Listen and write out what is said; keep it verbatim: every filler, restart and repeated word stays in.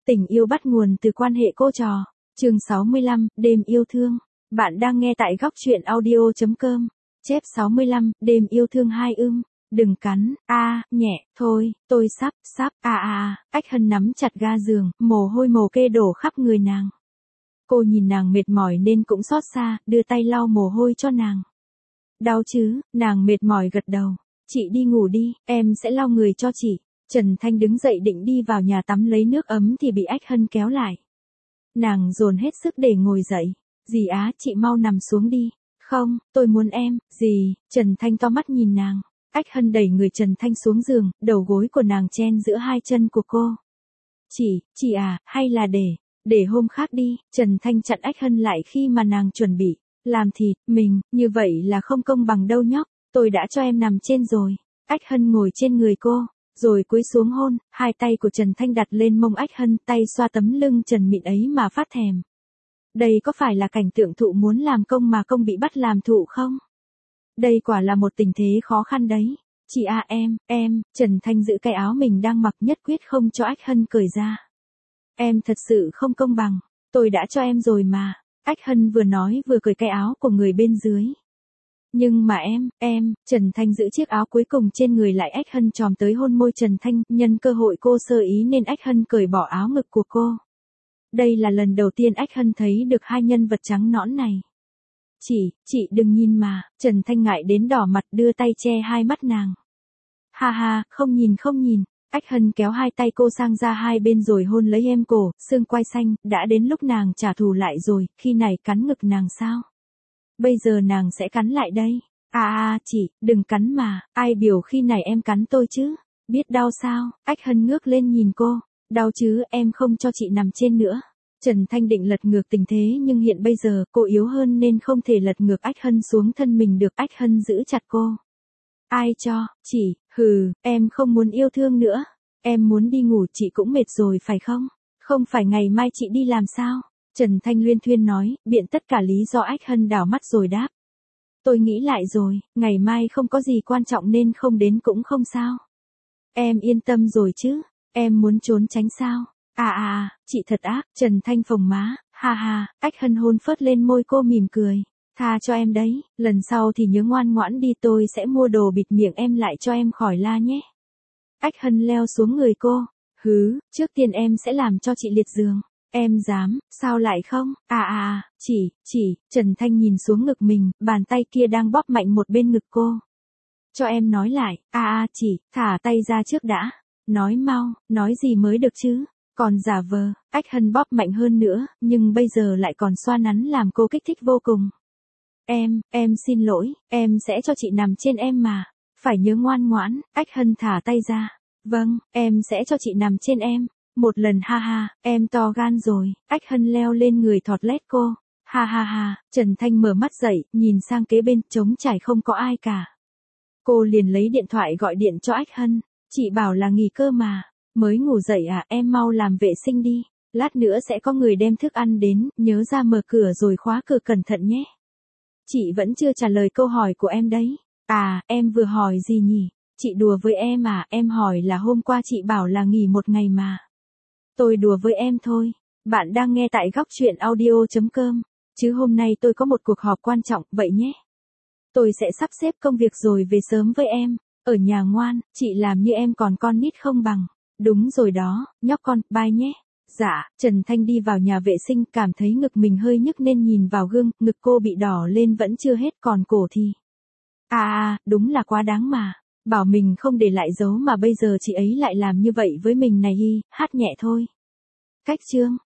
Tình yêu bắt nguồn từ quan hệ cô trò. Chương sáu mươi lăm, đêm yêu thương. Bạn đang nghe tại góc truyện audio chấm com. Chép sáu mươi lăm, đêm yêu thương hai ưng. Đừng cắn, a, à, nhẹ, thôi, tôi sắp, sắp, a à, a, à. Ách Hân nắm chặt ga giường, mồ hôi mồ kê đổ khắp người nàng. Cô nhìn nàng mệt mỏi nên cũng xót xa, đưa tay lau mồ hôi cho nàng. Đau chứ, nàng mệt mỏi gật đầu. Chị đi ngủ đi, em sẽ lau người cho chị. Trần Thanh đứng dậy định đi vào nhà tắm lấy nước ấm thì bị Ách Hân kéo lại. Nàng dồn hết sức để ngồi dậy. Dì á, chị mau nằm xuống đi. Không, tôi muốn em, dì. Trần Thanh to mắt nhìn nàng. Ách Hân đẩy người Trần Thanh xuống giường, đầu gối của nàng chen giữa hai chân của cô. Chị, chị à, hay là để, để hôm khác đi. Trần Thanh chặn Ách Hân lại khi mà nàng chuẩn bị làm thịt mình, như vậy là không công bằng đâu nhóc, tôi đã cho em nằm trên rồi. Ách Hân ngồi trên người cô, rồi cúi xuống hôn, hai tay của Trần Thanh đặt lên mông Ách Hân, tay xoa tấm lưng trần mịn ấy mà phát thèm. Đây có phải là cảnh tượng thụ muốn làm công mà công bị bắt làm thụ không? Đây quả là một tình thế khó khăn đấy. Chị à em, em, Trần Thanh giữ cái áo mình đang mặc nhất quyết không cho Ách Hân cởi ra. Em thật sự không công bằng, tôi đã cho em rồi mà. Ách Hân vừa nói vừa cởi cái áo của người bên dưới. Nhưng mà em, em, Trần Thanh giữ chiếc áo cuối cùng trên người lại. Ách Hân chòm tới hôn môi Trần Thanh, nhân cơ hội cô sơ ý nên Ách Hân cởi bỏ áo ngực của cô. Đây là lần đầu tiên Ách Hân thấy được hai nhân vật trắng nõn này. Chị, chị đừng nhìn mà, Trần Thanh ngại đến đỏ mặt đưa tay che hai mắt nàng. Ha ha, không nhìn không nhìn. Ách Hân kéo hai tay cô sang ra hai bên rồi hôn lấy em cổ, xương quai xanh, đã đến lúc nàng trả thù lại rồi, khi này cắn ngực nàng sao? Bây giờ nàng sẽ cắn lại đây. À à, chị, đừng cắn mà, ai biểu khi này em cắn tôi chứ? Biết đau sao? Ách Hân ngước lên nhìn cô. Đau chứ, em không cho chị nằm trên nữa. Trần Thanh định lật ngược tình thế nhưng hiện bây giờ cô yếu hơn nên không thể lật ngược Ách Hân xuống thân mình được. Ách Hân giữ chặt cô. Ai cho, chị, hừ, em không muốn yêu thương nữa. Em muốn đi ngủ, chị cũng mệt rồi phải không? Không phải ngày mai chị đi làm sao? Trần Thanh luyên thuyên nói, biện tất cả lý do. Ách Hân đảo mắt rồi đáp. Tôi nghĩ lại rồi, ngày mai không có gì quan trọng nên không đến cũng không sao. Em yên tâm rồi chứ, em muốn trốn tránh sao? À à à, chị thật ác. Trần Thanh phồng má, ha ha. Ách Hân hôn phớt lên môi cô mỉm cười. Tha cho em đấy, lần sau thì nhớ ngoan ngoãn đi, tôi sẽ mua đồ bịt miệng em lại cho em khỏi la nhé. Ách Hân leo xuống người cô. Hứ, trước tiên em sẽ làm cho chị liệt giường. Em dám, sao lại không? À à à, chỉ, chỉ, Trần Thanh nhìn xuống ngực mình, bàn tay kia đang bóp mạnh một bên ngực cô. Cho em nói lại, à à chỉ, thả tay ra trước đã. Nói mau, nói gì mới được chứ? Còn giả vờ. Ách Hân bóp mạnh hơn nữa, nhưng bây giờ lại còn xoa nắn làm cô kích thích vô cùng. Em, em xin lỗi, em sẽ cho chị nằm trên em mà. Phải nhớ ngoan ngoãn. Ách Hân thả tay ra. Vâng, em sẽ cho chị nằm trên em. Một lần, ha ha, em to gan rồi. Ách Hân leo lên người thọt lét cô. Ha ha ha. Trần Thanh mở mắt dậy, nhìn sang kế bên, trống trải không có ai cả. Cô liền lấy điện thoại gọi điện cho Ách Hân. Chị bảo là nghỉ cơ mà. Mới ngủ dậy à, em mau làm vệ sinh đi. Lát nữa sẽ có người đem thức ăn đến, nhớ ra mở cửa rồi khóa cửa cẩn thận nhé. Chị vẫn chưa trả lời câu hỏi của em đấy. À, em vừa hỏi gì nhỉ? Chị đùa với em à, em hỏi là hôm qua chị bảo là nghỉ một ngày mà. Tôi đùa với em thôi. Bạn đang nghe tại góc truyện audio chấm com. Chứ hôm nay tôi có một cuộc họp quan trọng, vậy nhé. Tôi sẽ sắp xếp công việc rồi về sớm với em. Ở nhà ngoan, chị làm như em còn con nít không bằng. Đúng rồi đó, nhóc con, bye nhé. Dạ, Trần Thanh đi vào nhà vệ sinh, cảm thấy ngực mình hơi nhức nên nhìn vào gương, ngực cô bị đỏ lên vẫn chưa hết, còn cổ thì. À à, đúng là quá đáng mà. Bảo mình không để lại dấu mà bây giờ chị ấy lại làm như vậy với mình này hi, hát nhẹ thôi. Cách chương.